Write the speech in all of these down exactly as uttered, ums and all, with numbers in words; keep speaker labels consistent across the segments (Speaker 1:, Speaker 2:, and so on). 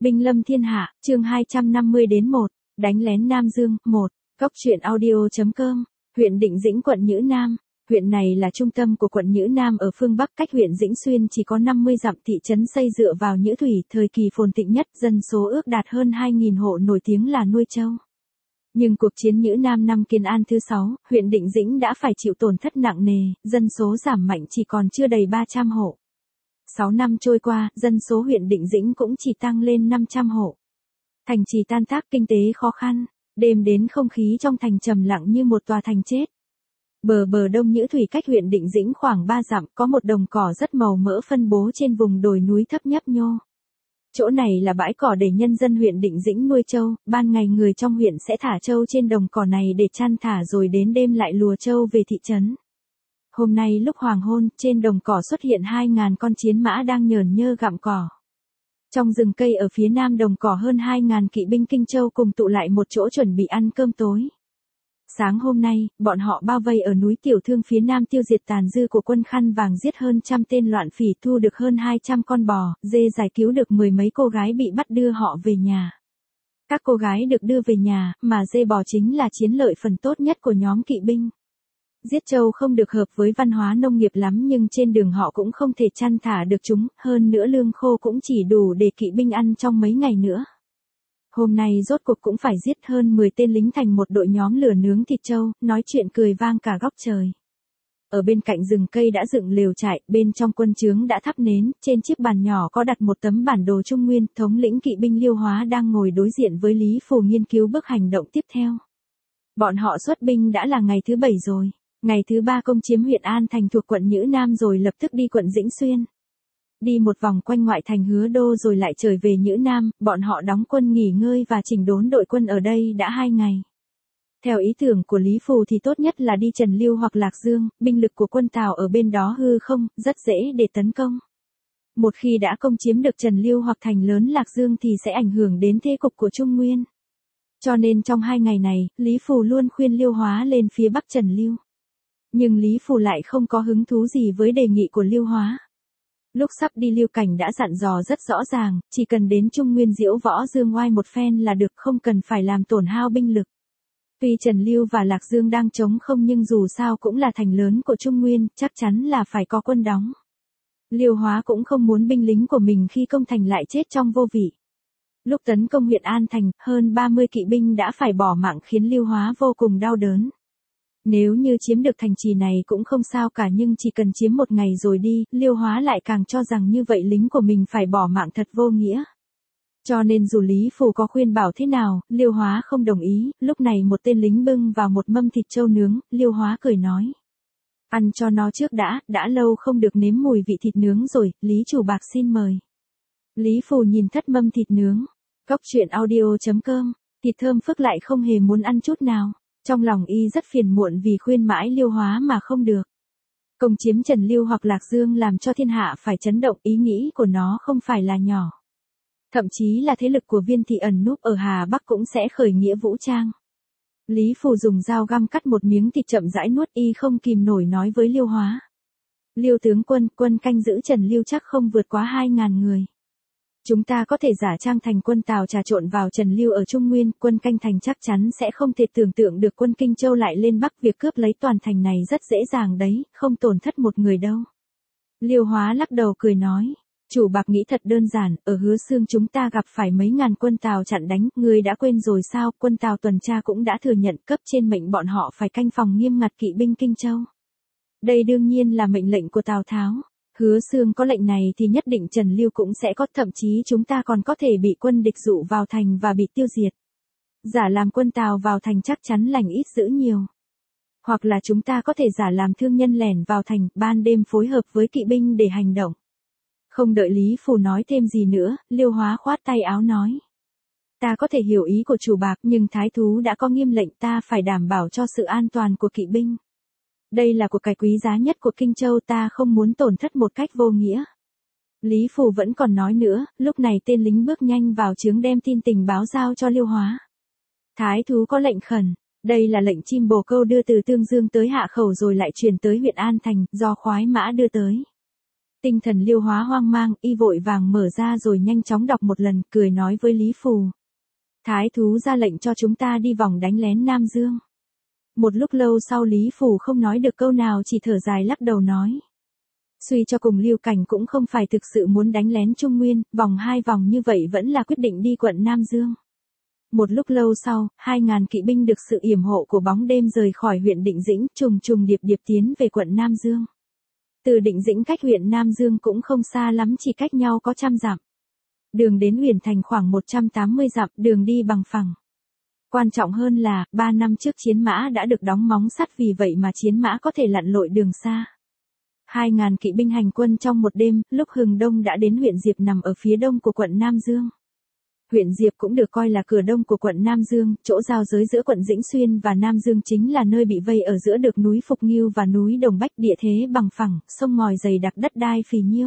Speaker 1: Binh lâm thiên hạ, chương hai trăm năm mươi đến một, đánh lén Nam Dương, một, Cốc truyện audio.com, huyện Định Dĩnh quận Nhữ Nam. Huyện này là trung tâm của quận Nhữ Nam ở phương Bắc, cách huyện Dĩnh Xuyên chỉ có năm mươi dặm, thị trấn xây dựa vào Nhữ Thủy, thời kỳ phồn thịnh nhất, dân số ước đạt hơn hai nghìn hộ, nổi tiếng là nuôi trâu. Nhưng cuộc chiến Nhữ Nam năm Kiến An thứ sáu, huyện Định Dĩnh đã phải chịu tổn thất nặng nề, dân số giảm mạnh chỉ còn chưa đầy ba trăm hộ. sáu năm trôi qua, dân số huyện Định Dĩnh cũng chỉ tăng lên năm trăm hộ. Thành trì tan tác, kinh tế khó khăn, đêm đến không khí trong thành trầm lặng như một tòa thành chết. Bờ bờ đông Nhữ Thủy cách huyện Định Dĩnh khoảng ba dặm, có một đồng cỏ rất màu mỡ phân bố trên vùng đồi núi thấp nhấp nhô. Chỗ này là bãi cỏ để nhân dân huyện Định Dĩnh nuôi trâu, ban ngày người trong huyện sẽ thả trâu trên đồng cỏ này để chăn thả, rồi đến đêm lại lùa trâu về thị trấn. Hôm nay lúc hoàng hôn, trên đồng cỏ xuất hiện hai ngàn con chiến mã đang nhởn nhơ gặm cỏ. Trong rừng cây ở phía nam đồng cỏ, hơn hai ngàn kỵ binh Kinh Châu cùng tụ lại một chỗ chuẩn bị ăn cơm tối. Sáng hôm nay, bọn họ bao vây ở núi Tiểu Thương phía nam, tiêu diệt tàn dư của quân Khăn Vàng, giết hơn trăm tên loạn phỉ, thu được hơn hai trăm con bò, dê, giải cứu được mười mấy cô gái bị bắt, đưa họ về nhà. Các cô gái được đưa về nhà, mà dê bò chính là chiến lợi phần tốt nhất của nhóm kỵ binh. Giết trâu không được hợp với văn hóa nông nghiệp lắm, nhưng trên đường họ cũng không thể chăn thả được chúng, hơn nữa lương khô cũng chỉ đủ để kỵ binh ăn trong mấy ngày nữa. Hôm nay rốt cuộc cũng phải giết hơn mười tên lính thành một đội, nhóm lửa nướng thịt trâu, nói chuyện cười vang cả góc trời. Ở bên cạnh rừng cây đã dựng lều trại, bên trong quân trướng đã thắp nến, trên chiếc bàn nhỏ có đặt một tấm bản đồ Trung Nguyên, thống lĩnh kỵ binh Liêu Hóa đang ngồi đối diện với Lý Phù nghiên cứu bước hành động tiếp theo. Bọn họ xuất binh đã là ngày thứ bảy rồi, ngày thứ ba công chiếm huyện An Thành thuộc quận Nhữ Nam rồi lập tức đi quận Dĩnh Xuyên. Đi một vòng quanh ngoại thành Hứa Đô rồi lại trở về Nhữ Nam, bọn họ đóng quân nghỉ ngơi và chỉnh đốn đội quân ở đây đã hai ngày. Theo ý tưởng của Lý Phù thì tốt nhất là đi Trần Lưu hoặc Lạc Dương, binh lực của quân Tào ở bên đó hư không, rất dễ để tấn công. Một khi đã công chiếm được Trần Lưu hoặc thành lớn Lạc Dương thì sẽ ảnh hưởng đến thế cục của Trung Nguyên. Cho nên trong hai ngày này, Lý Phù luôn khuyên Liêu Hóa lên phía bắc Trần Lưu. Nhưng Lý Phù lại không có hứng thú gì với đề nghị của Liêu Hóa. Lúc sắp đi, Lưu Cảnh đã dặn dò rất rõ ràng, chỉ cần đến Trung Nguyên diễu võ dương oai một phen là được, không cần phải làm tổn hao binh lực. Tuy Trần Lưu và Lạc Dương đang trống không nhưng dù sao cũng là thành lớn của Trung Nguyên, chắc chắn là phải có quân đóng. Liêu Hóa cũng không muốn binh lính của mình khi công thành lại chết trong vô vị. Lúc tấn công huyện An Thành, hơn ba mươi kỵ binh đã phải bỏ mạng khiến Liêu Hóa vô cùng đau đớn. Nếu như chiếm được thành trì này cũng không sao cả, nhưng chỉ cần chiếm một ngày rồi đi, Liêu Hóa lại càng cho rằng như vậy lính của mình phải bỏ mạng thật vô nghĩa. Cho nên dù Lý Phù có khuyên bảo thế nào, Liêu Hóa không đồng ý. Lúc này một tên lính bưng vào một mâm thịt trâu nướng, Liêu Hóa cười nói: ăn cho nó trước đã, đã lâu không được nếm mùi vị thịt nướng rồi, Lý chủ bạc xin mời. Lý Phù nhìn thất mâm thịt nướng. Cốc truyện audio.com, thịt thơm phức lại không hề muốn ăn chút nào. Trong lòng y rất phiền muộn vì khuyên mãi Liêu Hóa mà không được. Công chiếm Trần Lưu hoặc Lạc Dương làm cho thiên hạ phải chấn động, ý nghĩ của nó không phải là nhỏ. Thậm chí là thế lực của Viên Thị ẩn núp ở Hà Bắc cũng sẽ khởi nghĩa vũ trang. Lý Phù dùng dao găm cắt một miếng thịt chậm rãi nuốt, y không kìm nổi nói với Liêu Hóa: Liêu tướng quân, quân canh giữ Trần Lưu chắc không vượt quá hai ngàn người. Chúng ta có thể giả trang thành quân Tào trà trộn vào Trần Lưu ở Trung Nguyên, quân canh thành chắc chắn sẽ không thể tưởng tượng được quân Kinh Châu lại lên Bắc, việc cướp lấy toàn thành này rất dễ dàng đấy, không tổn thất một người đâu. Liêu Hóa lắc đầu cười nói: chủ bạc nghĩ thật đơn giản, ở Hứa Xương chúng ta gặp phải mấy ngàn quân Tào chặn đánh, người đã quên rồi sao? Quân Tào tuần tra cũng đã thừa nhận, cấp trên mệnh bọn họ phải canh phòng nghiêm ngặt kỵ binh Kinh Châu. Đây đương nhiên là mệnh lệnh của Tào Tháo. Hứa Xương có lệnh này thì nhất định Trần Lưu cũng sẽ có, thậm chí chúng ta còn có thể bị quân địch dụ vào thành và bị tiêu diệt. Giả làm quân Tào vào thành chắc chắn lành ít dữ nhiều. Hoặc là chúng ta có thể giả làm thương nhân lẻn vào thành, ban đêm phối hợp với kỵ binh để hành động. Không đợi Lý Phù nói thêm gì nữa, Liêu Hóa khoát tay áo nói: ta có thể hiểu ý của chủ bạc, nhưng thái thú đã có nghiêm lệnh, ta phải đảm bảo cho sự an toàn của kỵ binh. Đây là của cải quý giá nhất của Kinh Châu, ta không muốn tổn thất một cách vô nghĩa. Lý Phù vẫn còn nói nữa, lúc này tên lính bước nhanh vào trướng đem tin tình báo giao cho Liêu Hóa. Thái thú có lệnh khẩn, đây là lệnh chim bồ câu đưa từ Tương Dương tới Hạ Khẩu rồi lại truyền tới huyện An Thành, do khoái mã đưa tới. Tinh thần Liêu Hóa hoang mang, y vội vàng mở ra rồi nhanh chóng đọc một lần, cười nói với Lý Phù. Thái thú ra lệnh cho chúng ta đi vòng đánh lén Nam Dương. Một lúc lâu sau Lý Phù không nói được câu nào, chỉ thở dài lắc đầu nói. Suy cho cùng Lưu Cảnh cũng không phải thực sự muốn đánh lén Trung Nguyên, vòng hai vòng như vậy vẫn là quyết định đi quận Nam Dương. Một lúc lâu sau, hai ngàn kỵ binh được sự yểm hộ của bóng đêm rời khỏi huyện Định Dĩnh, trùng trùng điệp điệp tiến về quận Nam Dương. Từ Định Dĩnh cách huyện Nam Dương cũng không xa lắm, chỉ cách nhau có trăm dặm. Đường đến Huyền Thành khoảng một trăm tám mươi dặm, đường đi bằng phẳng. Quan trọng hơn là, ba năm trước chiến mã đã được đóng móng sắt, vì vậy mà chiến mã có thể lặn lội đường xa. Hai ngàn kỵ binh hành quân trong một đêm, lúc hừng đông đã đến huyện Diệp nằm ở phía đông của quận Nam Dương. Huyện Diệp cũng được coi là cửa đông của quận Nam Dương, chỗ giao giới giữa quận Dĩnh Xuyên và Nam Dương, chính là nơi bị vây ở giữa được núi Phục Nghiêu và núi Đồng Bách, địa thế bằng phẳng, sông ngòi dày đặc, đất đai phì nhiêu.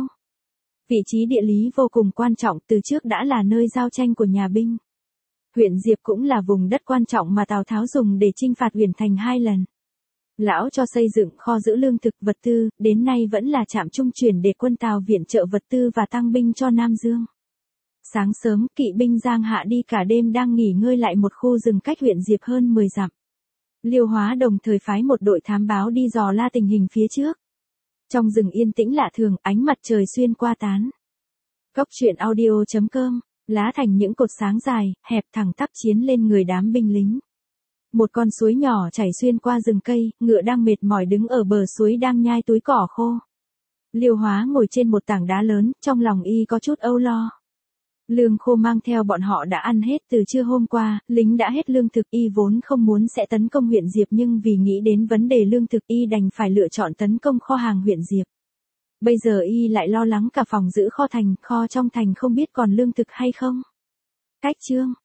Speaker 1: Vị trí địa lý vô cùng quan trọng, từ trước đã là nơi giao tranh của nhà binh. Huyện Diệp cũng là vùng đất quan trọng mà Tào Tháo dùng để chinh phạt Huyền Thành hai lần. Lão cho xây dựng kho giữ lương thực vật tư, đến nay vẫn là trạm trung chuyển để quân Tào viện trợ vật tư và tăng binh cho Nam Dương. Sáng sớm, kỵ binh Giang Hạ đi cả đêm đang nghỉ ngơi lại một khu rừng cách huyện Diệp hơn mười dặm. Liêu Hóa đồng thời phái một đội thám báo đi dò la tình hình phía trước. Trong rừng yên tĩnh lạ thường, ánh mặt trời xuyên qua tán. Cốc truyện audio chấm com, lá thành những cột sáng dài, hẹp thẳng tắp chiến lên người đám binh lính. Một con suối nhỏ chảy xuyên qua rừng cây, ngựa đang mệt mỏi đứng ở bờ suối đang nhai túi cỏ khô. Liêu Hóa ngồi trên một tảng đá lớn, trong lòng y có chút âu lo. Lương khô mang theo bọn họ đã ăn hết từ trưa hôm qua, lính đã hết lương thực, y vốn không muốn sẽ tấn công huyện Diệp, nhưng vì nghĩ đến vấn đề lương thực y đành phải lựa chọn tấn công kho hàng huyện Diệp. Bây giờ y lại lo lắng cả phòng giữ kho thành, kho trong thành không biết còn lương thực hay không. Cách chương